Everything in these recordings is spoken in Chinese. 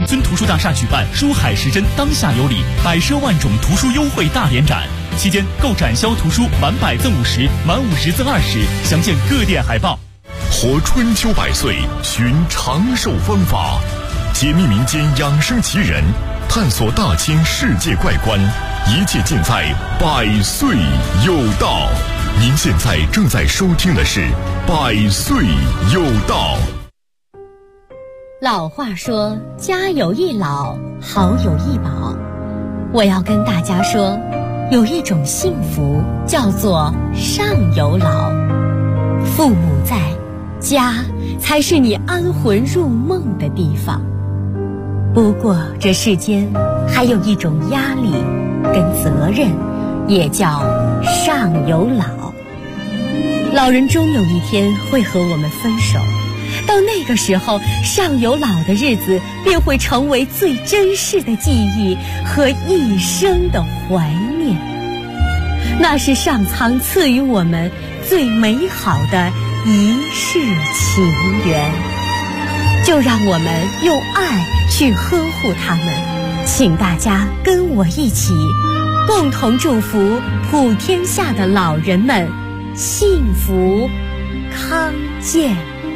尊图书大厦举办书海时针当下有礼百奢万种图书优惠大联展，期间购展销图书满100赠50，满50赠20，详见各店海报。 活春秋百岁，寻长寿方法，解密民间养生奇人，探索大千世界怪观，一切尽在百岁有道。您现在正在收听的是百岁有道。 老话说，家有一老，好有一宝。我要跟大家说，有一种幸福叫做上有老。父母在，家才是你安魂入梦的地方。不过这世间还有一种压力跟责任，也叫上有老。老人终有一天会和我们分手，到那个时候，上有老的日子便会成为最珍视的记忆和一生的怀念。那是上苍赐予我们最美好的一世情缘，就让我们用爱去呵护他们。请大家跟我一起，共同祝福普天下的老人们幸福康健。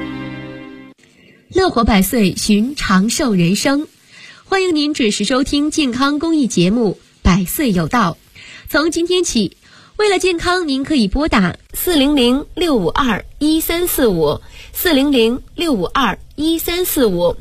乐活百岁，寻长寿人生。欢迎您准时收听健康公益节目《百岁有道》。从今天起，为了健康，您可以拨打400-652-1345 400-652-1345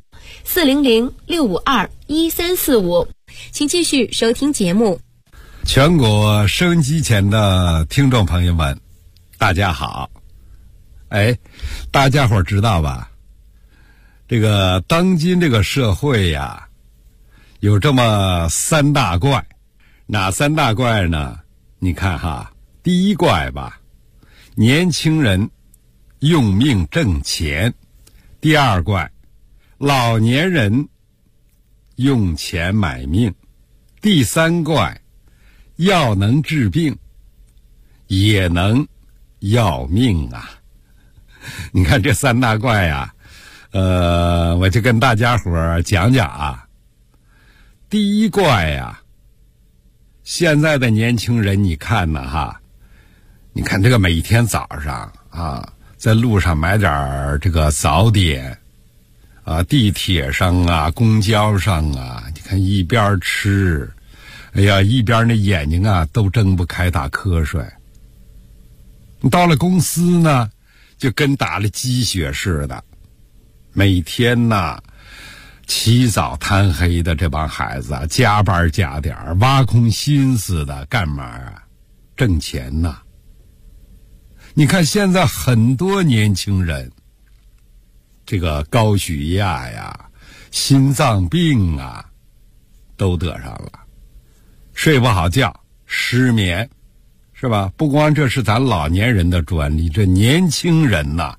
400-652-1345。请继续收听节目。 全国收音机前的听众朋友们，大家好。大家伙知道吧？这个当今这个社会呀，有这么3大怪。哪3大怪呢？你看哈，第一怪吧，年轻人用命挣钱；第二怪，老年人用钱买命；第三怪，药能治病，也能要命啊！你看这3大怪啊，我就跟大家伙讲讲啊。第一怪呀，现在的年轻人你看呢哈，你看这个每天早上啊，在路上买点这个早点啊，地铁上啊，公交上啊，你看一边吃，哎呀，一边那眼睛啊都睁不开，打瞌睡。到了公司呢，就跟打了鸡血似的，每天呐起早贪黑的，这帮孩子啊，加班加点，挖空心思的干嘛啊？挣钱呐！你看现在很多年轻人，这个高血压呀、心脏病啊，都得上了，睡不好觉，失眠，是吧？不光这是咱老年人的专利，这年轻人呐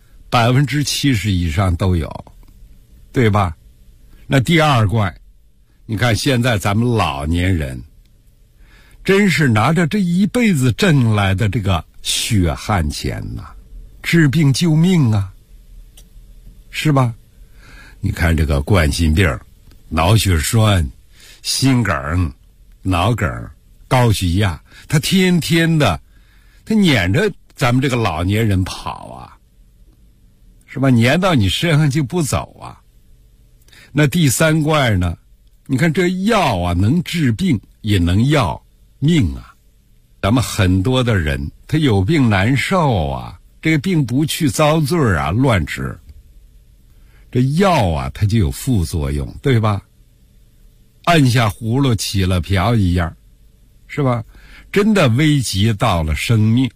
，70%以上都有，对吧？那第二怪，你看现在咱们老年人，真是拿着这一辈子挣来的这个血汗钱呐，治病救命啊，是吧？你看这个冠心病、脑血栓、心梗、脑梗、高血压，他天天的他撵着咱们这个老年人跑啊，是吧？撵到你身上就不走啊。那第三怪呢，你看这药啊能治病也能要命啊。咱们很多的人他有病难受啊，这个病不去遭罪啊，乱吃。这药啊它就有副作用，对吧？按下葫芦起了瓢一样，是吧？真的危及到了生命。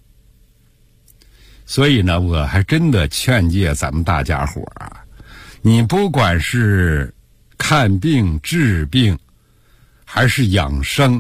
所以呢，我还真的劝诫咱们大家伙啊，你不管是看病治病，还是养生，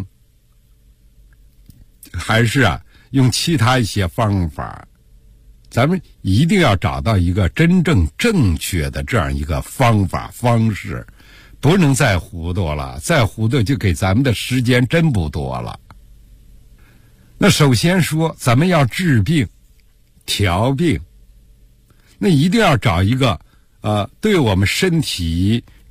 还是用其他一些方法，咱们一定要找到一个真正正确的这样一个方法方式，不能再糊涂了，再糊涂就给咱们的时间真不多了。那首先说，咱们要治病调病，那一定要找一个对我们身体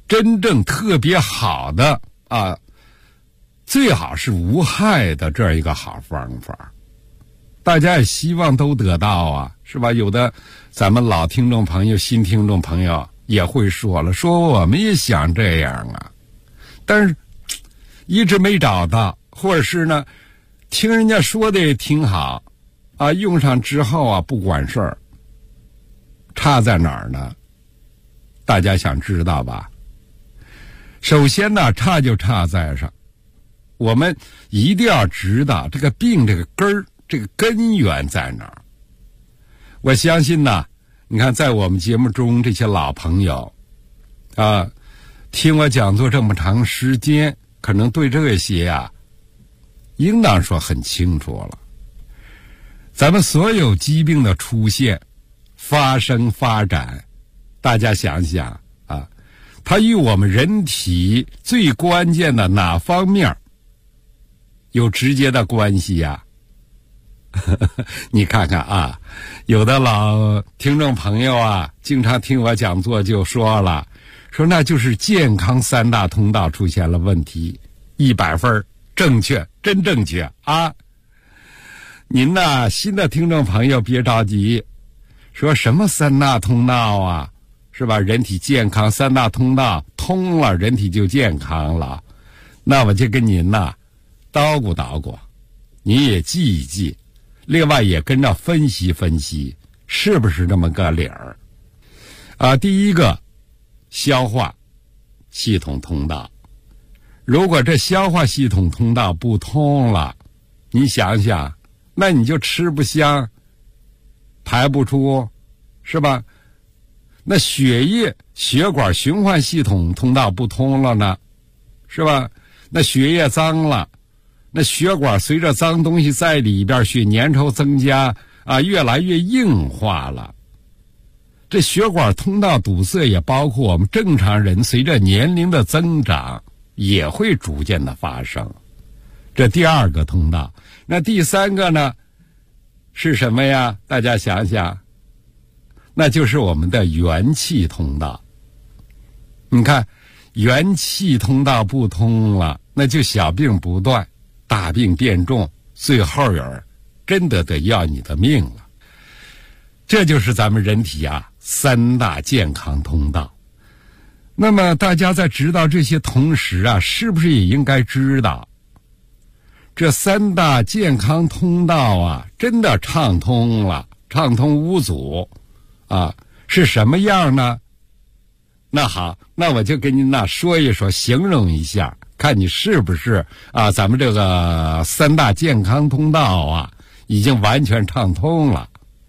真正特别好的啊，最好是无害的这样一个好方法。大家也希望都得到啊，是吧？有的咱们老听众朋友、新听众朋友也会说了，说我们也想这样啊，但是一直没找到，或者是呢，听人家说的也挺好啊，用上之后啊不管事儿，差在哪儿呢？大家想知道吧？首先呢，差就差在上，我们一定要知道这个病这个根儿。这个根源在哪儿？我相信呢，你看在我们节目中这些老朋友啊，听我讲座这么长时间，可能对这些啊，应当说很清楚了。咱们所有疾病的出现、发生、发展，大家想想啊，它与我们人体最关键的哪方面有直接的关系呀？你看看啊，有的老听众朋友啊，经常听我讲座就说了，说那就是健康三大通道出现了问题，100分正确，真正确啊！您呢，新的听众朋友别着急，说什么三大通道啊，是吧？人体健康三大通道通了，人体就健康了。那我就跟您呐叨咕叨咕，你也记一记。另外也跟着分析分析，是不是这么个理儿？啊，第一个，消化系统通道。如果这消化系统通道不通了，你想想，那你就吃不香，排不出，是吧？那血管循环系统通道不通了呢，是吧？那血液脏了。那血管随着脏东西在里边，血粘稠增加啊，越来越硬化了。这血管通道堵塞也包括我们正常人随着年龄的增长也会逐渐的发生。这第二个通道。那第三个呢是什么呀？大家想想，那就是我们的元气通道。你看，元气通道不通了，那就小病不断，大病变重，最后真的得要你的命了。这就是咱们人体啊三大健康通道。那么大家在知道这些同时啊，是不是也应该知道这三大健康通道啊真的畅通了，畅通无阻啊，是什么样呢？那好，那我就跟您说一说，形容一下，看你是不是啊咱们这个三大健康通道啊已经完全畅通了。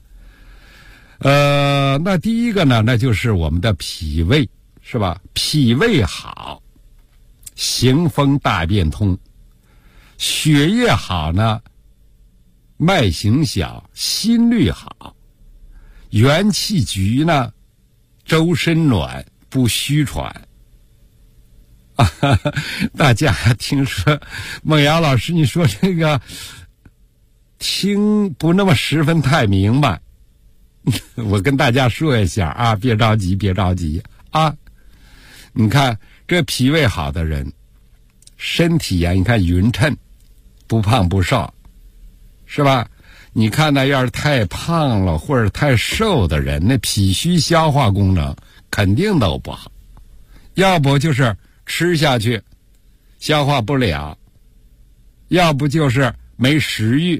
那第一个呢，那就是我们的脾胃，是吧？脾胃好，行风大便通；血液好呢，脉行小，心律好；元气足呢，周身暖，不虚喘。大家听说孟瑶老师，你说这个听不那么十分太明白，我跟大家说一下啊，别着急，别着急啊。你看这脾胃好的人，身体啊，你看匀称，不胖不瘦，是吧？你看那要是太胖了或者太瘦的人，那脾虚消化功能肯定都不好，要不就是吃下去消化不了，要不就是没食欲，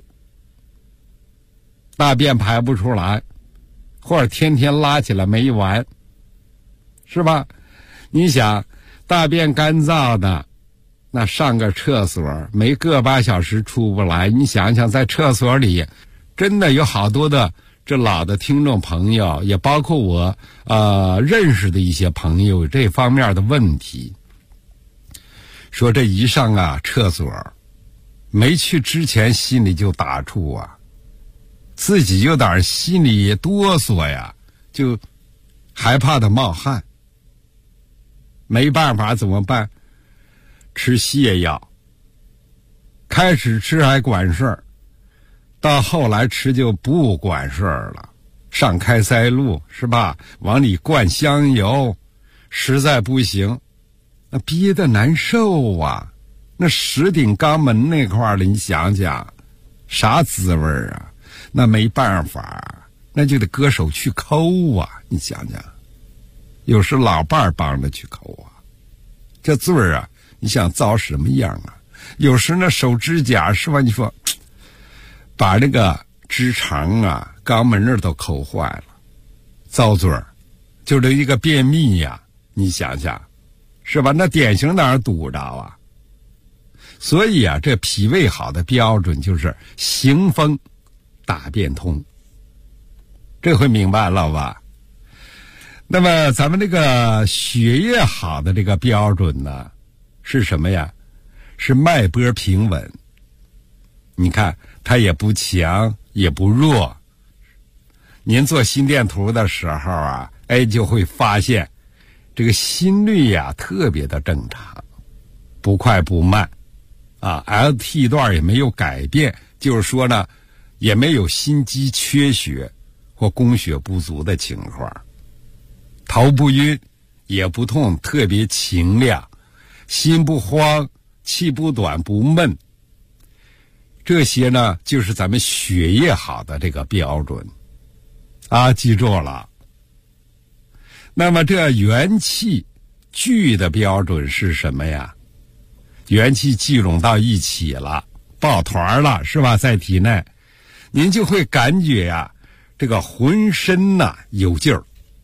大便排不出来，或者天天拉起来没完，是吧？你想大便干燥的，那上个厕所没个把小时出不来，你想想在厕所里真的有好多的这老的听众朋友，也包括我认识的一些朋友有这方面的问题，说这一上啊厕所没去之前心里就打怵啊，自己有点心里哆嗦呀，就害怕的冒汗，没办法怎么办？吃泻药，开始吃还管事儿，到后来吃就不管事儿了，上开塞露是吧？往里灌香油，实在不行那憋得难受啊。那10顶肛门那块儿的，你想想啥滋味啊？那没办法，那就得割手去抠啊。你想想，有时老伴儿帮着去抠啊，这滋味啊，你想遭什么样啊？有时那手指甲是吧？你说把这个直肠啊、肛门那儿都抠坏了，遭罪儿，就这一个便秘呀，你想想，是吧？那典型哪儿堵着啊？所以啊，这脾胃好的标准就是行风大便通，这回明白了吧？那么咱们这个血液好的这个标准呢，是什么呀？是脉搏平稳。你看，它也不强也不弱。您做心电图的时候啊，就会发现这个心率呀特别的正常，不快不慢。LT 段也没有改变，就是说呢，也没有心肌缺血或供血不足的情况，头不晕，也不痛，特别清亮，心不慌，气不短不闷，这些呢就是咱们血液好的这个标准啊，记住了。那么这元气聚的标准是什么呀？元气聚拢到一起了，抱团了，是吧？在体内，您就会感觉呀，这个浑身呐有劲儿，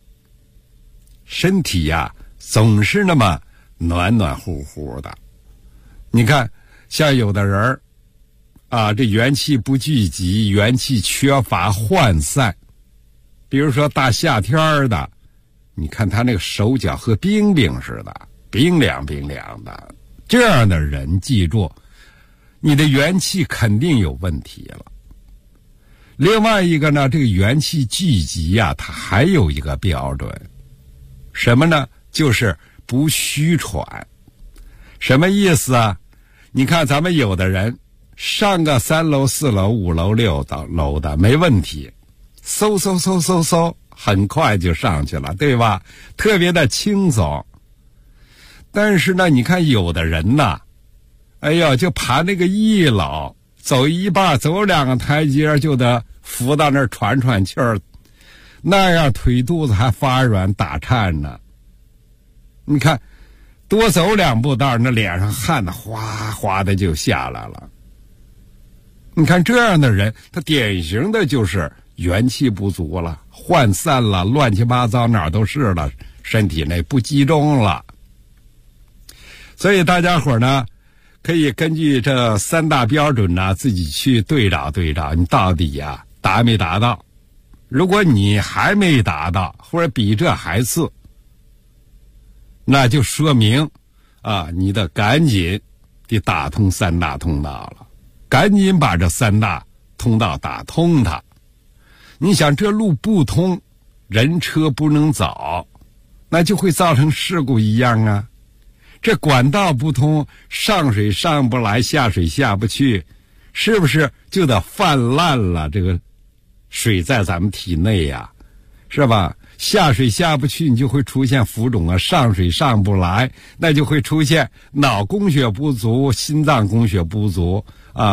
身体呀总是那么暖暖乎乎的。你看，像有的人这元气不聚集，元气缺乏涣散，比如说大夏天的，你看他那个手脚和冰冰似的，冰凉冰凉的。这样的人，记住，你的元气肯定有问题了。另外一个呢，这个元气聚集呀，它还有一个标准，什么呢？就是不虚喘。什么意思啊？你看咱们有的人上个3楼、4楼、5楼、6楼的没问题，嗖，很快就上去了，对吧？特别的轻松。但是呢，你看有的人呐，就爬那个1楼，走一半，走2个台阶就得扶到那儿喘气儿，那样腿肚子还发软打颤呢。你看，多走2步道，那脸上汗的哗哗的就下来了。你看这样的人，他典型的就是元气不足了，涣散了，乱七八糟哪儿都是了，身体内不集中了。所以大家伙呢，可以根据这3大标准呢，自己去对照，你到底呀达没达到？如果你还没达到，或者比这还次，那就说明你得赶紧得打通3大通道了，赶紧把这3大通道打通它。你想这路不通，人车不能走，那就会造成事故一样啊。这管道不通，上水上不来，下水下不去，是不是就得泛滥了？这个水在咱们体内呀，是吧？下水下不去，你就会出现浮肿啊；上水上不来，那就会出现脑供血不足、心脏供血不足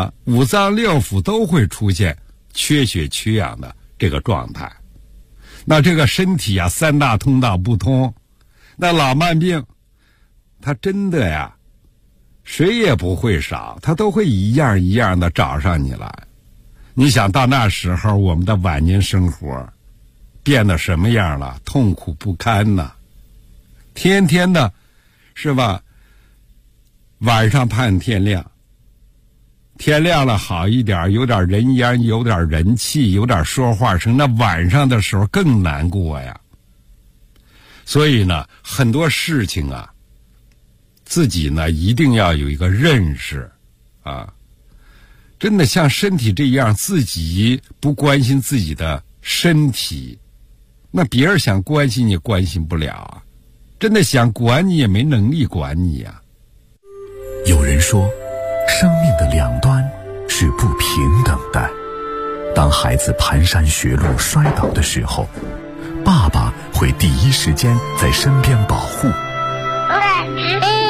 5脏6腑都会出现缺血缺氧的这个状态。那这个身体3大通道不通，那老慢病他真的呀，谁也不会少，他都会一样一样的找上你来。你想到那时候，我们的晚年生活变得什么样了？痛苦不堪呐！天天的，是吧？晚上盼天亮，天亮了好一点，有点人烟，有点人气，有点说话声。那晚上的时候更难过呀。所以呢，很多事情自己呢一定要有一个认识真的像身体这样，自己不关心自己的身体，那别人想关心你关心不了真的想管你也没能力管你有人说，生命的两端是不平等的。当孩子蹒跚学路摔倒的时候，爸爸会第一时间在身边保护。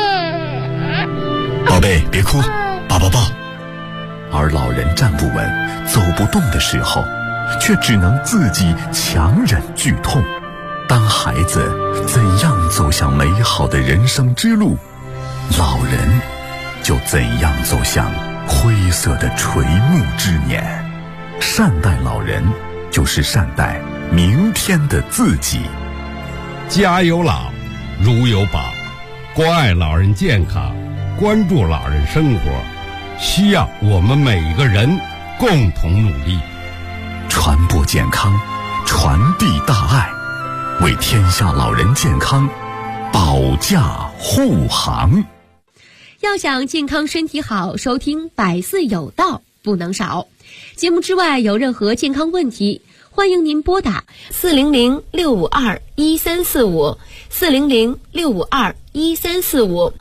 宝贝，别哭，抱抱抱。 而老人站不稳、走不动的时候，却只能自己强忍剧痛。当孩子怎样走向美好的人生之路，老人就怎样走向灰色的垂暮之年。善待老人，就是善待明天的自己。 家有老，如有宝，关爱老人健康，关注老人生活，需要我们每一个人共同努力， 传播健康，传递大爱，为天下老人健康保驾护航。 要想健康身体好，收听百岁有道不能少。节目之外有任何健康问题，欢迎您拨打400-652-1345 400-652-1345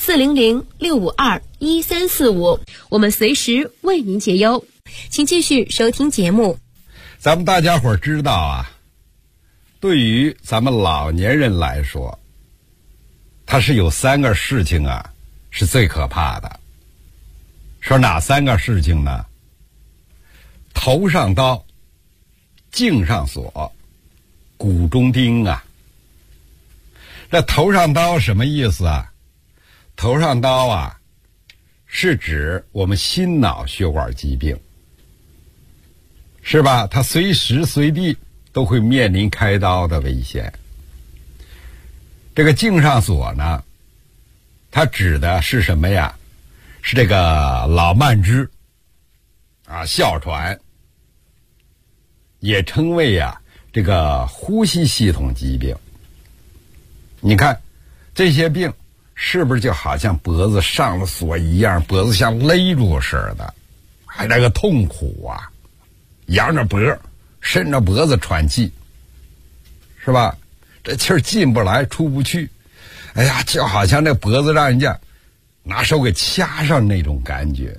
400-652-1345，我们随时为您解忧。请继续收听节目。 咱们大家伙知道啊，对于咱们老年人来说，他是有3个事情啊是最可怕的。说哪3个事情呢？头上刀，颈上锁，骨中钉啊。这头上刀什么意思啊？头上刀啊，是指我们心脑血管疾病，是吧？它随时随地都会面临开刀的危险。这个颈上锁呢，它指的是什么呀？是这个老慢支啊，哮喘，也称为这个呼吸系统疾病。你看这些病是不是就好像脖子上了锁一样，脖子像勒住似的，还那个痛苦啊，扬着脖，伸着脖子喘气，是吧？这气儿进不来出不去，哎呀，就好像那脖子让人家拿手给掐上那种感觉。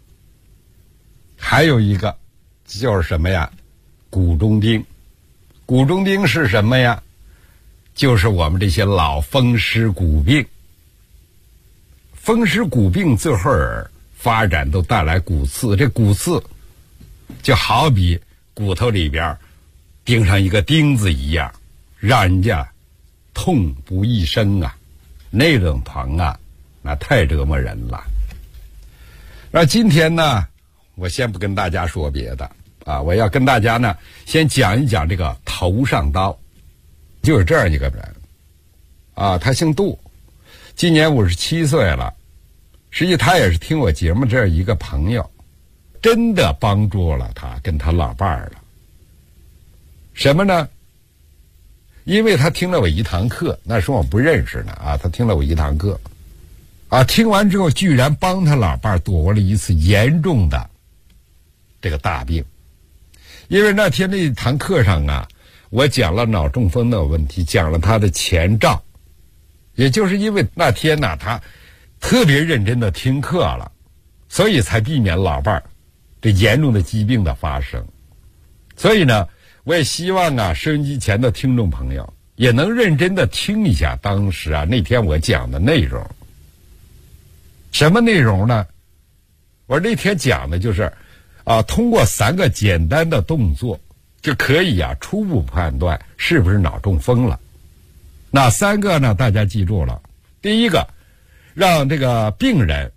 还有一个就是什么呀？骨中钉。骨中钉是什么呀？就是我们这些老风湿骨病。风湿骨病最后发展都带来骨刺，这骨刺就好比骨头里边钉上一个钉子一样，让人家痛不欲生啊，那种疼啊，那太折磨人了。那今天呢，我先不跟大家说别的啊，我要跟大家呢先讲一讲这个头上刀。就是这样一个人啊，他姓杜，今年57岁了。实际他也是听我节目这样一个朋友，真的帮助了他跟他老伴儿了。什么呢？因为他听了我一堂课，那时候我不认识呢啊，他听了我一堂课啊，听完之后居然帮他老伴儿躲过了一次严重的这个大病。因为那天那堂课上啊，我讲了脑中风的问题，讲了他的前兆，也就是因为那天呢，他特别认真的听课了，所以才避免老伴儿这严重的疾病的发生。所以呢，我也希望啊，收音机前的听众朋友也能认真的听一下当时啊那天我讲的内容。什么内容呢？我那天讲的就是通过3个简单的动作就可以初步判断是不是脑中风了。哪3个呢？大家记住了。第一个，让这个病人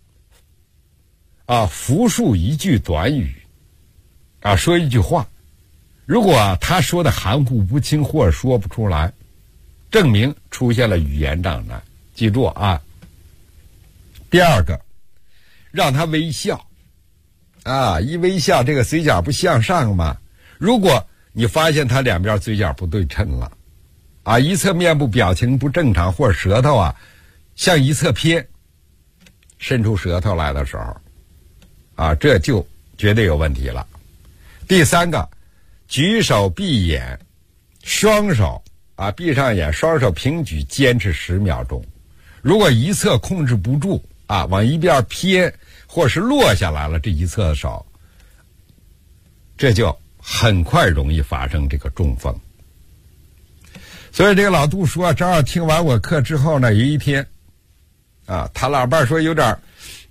复述一句短语说一句话。如果他说的含糊不清或者说不出来，证明出现了语言障碍。记住啊。第二个，让他微笑一微笑这个嘴角不向上吗？如果你发现他两边嘴角不对称了一侧面部表情不正常，或者舌头向一侧偏，伸出舌头来的时候这就绝对有问题了。第3个，举手闭眼，双手闭上眼，双手平举，坚持10秒钟。如果一侧控制不住往一边偏或是落下来了，这一侧的手，这就很快容易发生这个中风。所以这个老杜说正好听完我课之后呢，有一天他老伴说有点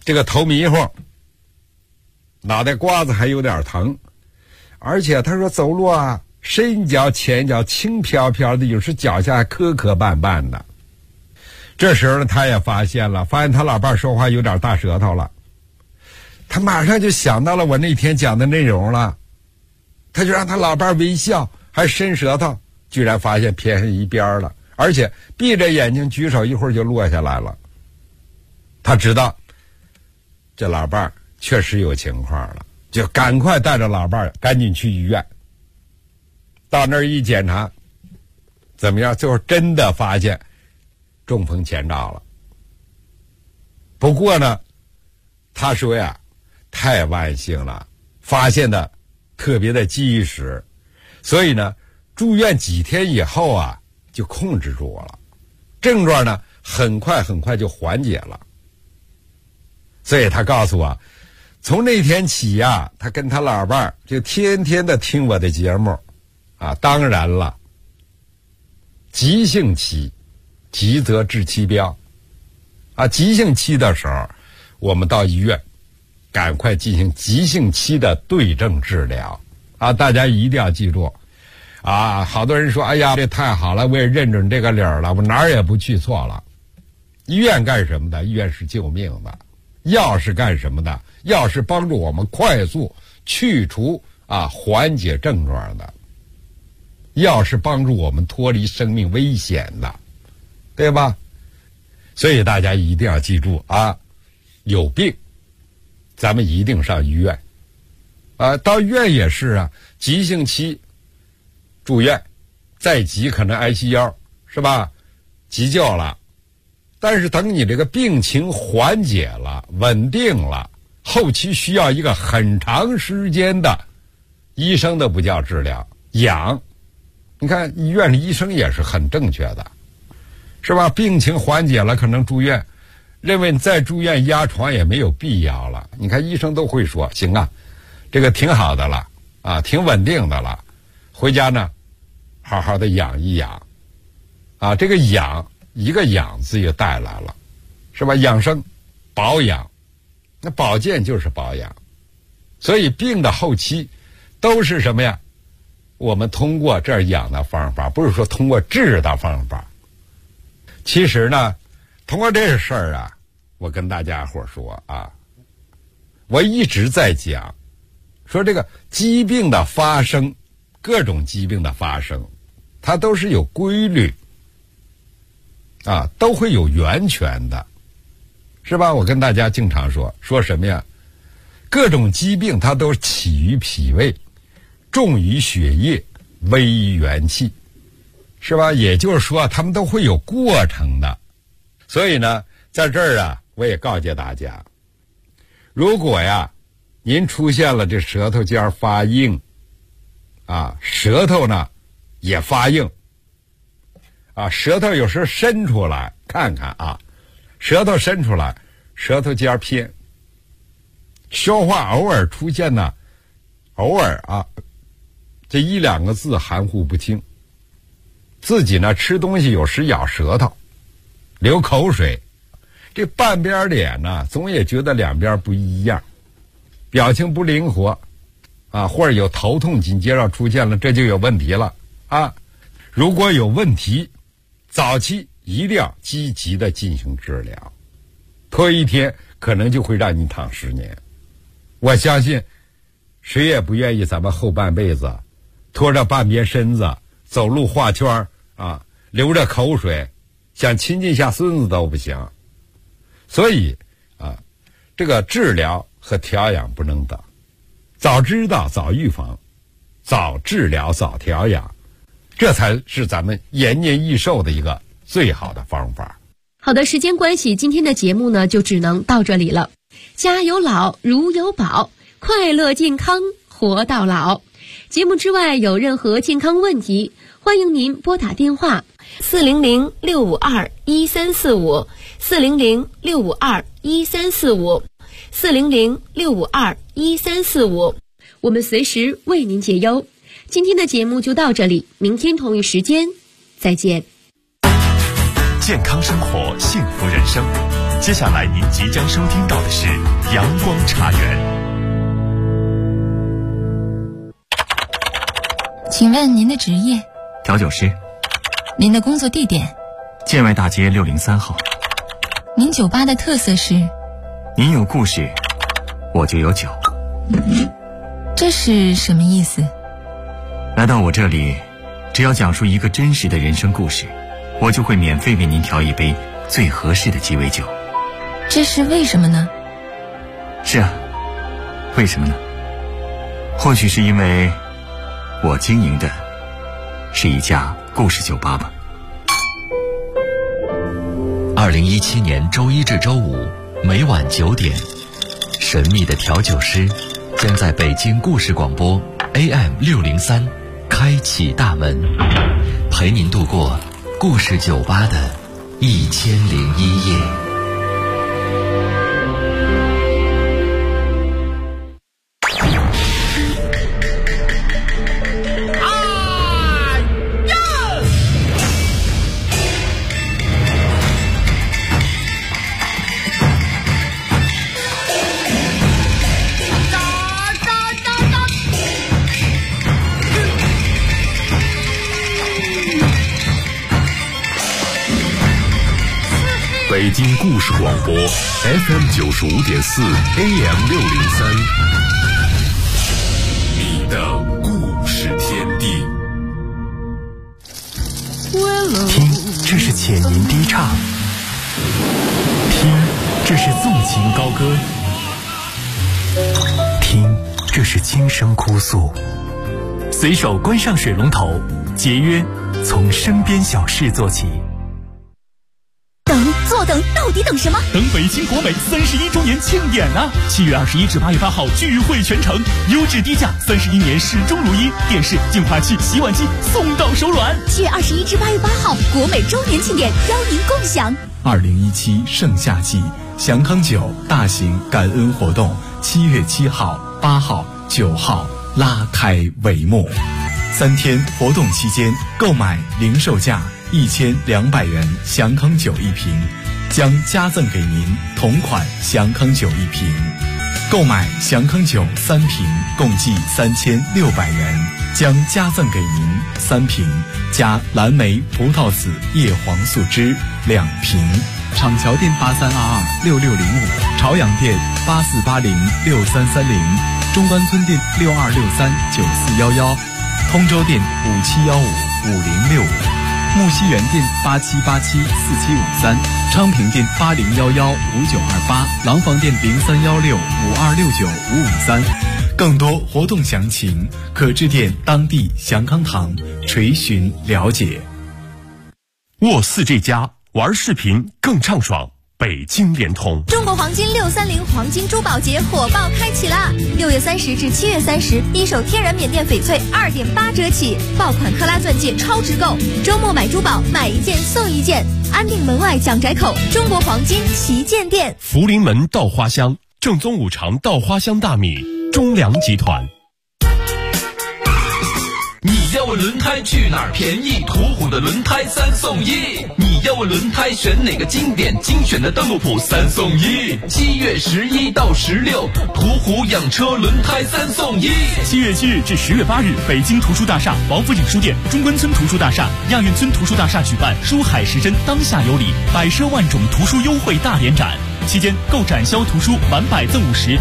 这个头迷糊，脑袋瓜子还有点疼，而且他说走路啊，深脚浅脚轻飘飘的，有时脚下还磕磕绊绊的。这时候呢，他也发现他老伴说话有点大舌头了，他马上就想到了我那天讲的内容了，他就让他老伴微笑，还伸舌头，居然发现偏向一边了，而且闭着眼睛举手，一会儿就落下来了。他知道这老伴确实有情况了，就赶快带着老伴赶紧去医院。到那儿一检查，怎么样？最后真的发现中风前兆了。不过呢，他说呀，太万幸了，发现的特别的及时，所以呢，住院几天以后啊，就控制住了，症状呢，很快就缓解了。所以他告诉我，从那天起呀，他跟他老伴就天天的听我的节目，啊，当然了，急性期，急则治其标，啊，急性期的时候，我们到医院，赶快进行急性期的对症治疗，啊，大家一定要记住，啊，好多人说，哎呀，这太好了，我也认准这个理儿了，我哪儿也不去错了。医院干什么的？医院是救命的。药是干什么的？药是帮助我们快速去除缓解症状的，药是帮助我们脱离生命危险的，对吧？所以大家一定要记住啊，有病咱们一定上医院啊，到医院也是啊，急性期住院，再急可能ICU，是吧？急救了。但是等你这个病情缓解了，稳定了，后期需要一个很长时间的，医生都不叫治疗，养。你看医院的医生也是很正确的，是吧？病情缓解了，可能住院，认为你再住院压床也没有必要了。你看医生都会说，行啊，这个挺好的了，啊，挺稳定的了，回家呢，好好的养一养，啊，这个养。一个养字也带来了，是吧？养生保养，那保健就是保养，所以病的后期都是什么呀？我们通过这养的方法，不是说通过治的方法。其实呢，通过这事儿啊，我跟大家伙说啊，我一直在讲，说这个疾病的发生，各种疾病的发生，它都是有规律。啊，都会有源泉的，是吧？我跟大家经常说什么呀？各种疾病它都起于脾胃，重于血液，微于元气，是吧？也就是说，他们都会有过程的。所以呢，在这儿啊，我也告诫大家，如果呀，您出现了这舌头尖发硬，啊，舌头呢也发硬。啊，舌头有时候伸出来看看啊，舌头伸出来，舌头尖偏，说话偶尔出现呢，偶尔啊，这一两个字含糊不清，自己呢吃东西有时咬舌头，流口水，这半边脸呢总也觉得两边不一样，表情不灵活，啊，或者有头痛紧接着出现了，这就有问题了啊！如果有问题，早期一定要积极的进行治疗，拖一天可能就会让你躺10年。我相信谁也不愿意咱们后半辈子拖着半边身子走路画圈啊，流着口水，想亲近下孙子都不行。所以啊，这个治疗和调养不能等，早知道早预防，早治疗早调养，这才是咱们延年益寿的一个最好的方法。 好的，时间关系，今天的节目呢就只能到这里了。家有老，如有宝，快乐健康活到老。节目之外有任何健康问题，欢迎您拨打电话400-652-1345 400-652-1345 400-652-1345，我们随时为您解忧。今天的节目就到这里，明天同一时间再见。 健康生活，幸福人生。 接下来您即将收听到的是阳光茶园。 请问您的职业？ 调酒师。 您的工作地点？ 建外大街603号。 您酒吧的特色是？ 您有故事，我就有酒。 这是什么意思？ 来到我这里，只要讲述一个真实的人生故事，我就会免费为您调一杯最合适的鸡尾酒。 这是为什么呢？ 是啊，为什么呢？或许是因为我经营的是一家故事酒吧吧。 2017年周一至周五每晚9点，神秘的调酒师将在北京故事广播 AM603开启大门，陪您度过故事酒吧的1001夜。 北京故事广播 FM95.4 AM603，你的故事天地。 听，这是浅吟低唱；听，这是纵情高歌；听，这是轻声哭诉。随手关上水龙头，节约，从身边小事做起。 坐等，到底等什么？ 等北京国美31周年庆典啊！7月21至8月8号聚会全城，优质低价，31年始终如一，电视、净化器、洗碗机送到手软。 7月21至8月8号，国美周年庆典邀您共享。 2017盛夏季祥康酒大型感恩活动，7月7号、8号、9号拉开帷幕。3天活动期间，购买零售价1200元祥康酒1瓶，将加赠给您同款祥康酒1瓶。购买祥康酒3瓶，共计3600元，将加赠给您3瓶加蓝莓葡萄籽叶黄素汁2瓶。厂桥店83226605，朝阳店84806330，中关村店62639411，通州店57155065。木樨园店87874753，昌平店80115928，廊坊店031652695553。更多活动详情可致电当地祥康堂垂询了解。 沃4这家玩视频更畅爽。北京联通中国黄金630黄金珠宝节火爆开启啦！6月30至7月30，一手天然缅甸翡翠2.8折起，爆款克拉钻戒超值购，周末买珠宝买1件送1件，安定门外蒋宅口中国黄金旗舰店。 福临门稻花香，正宗五常稻花香大米，中粮集团。 你要问轮胎去哪儿便宜？途虎的轮胎3送1。你要问轮胎选哪个经典？精选的登陆普3送1。7月11到16，途虎养车轮胎3送1。 7月7日至10月8日，北京图书大厦、王府井书店、中关村图书大厦、亚运村图书大厦举办书海时针当下有礼，100奢万种图书优惠大联展。期间购展销图书满100赠50。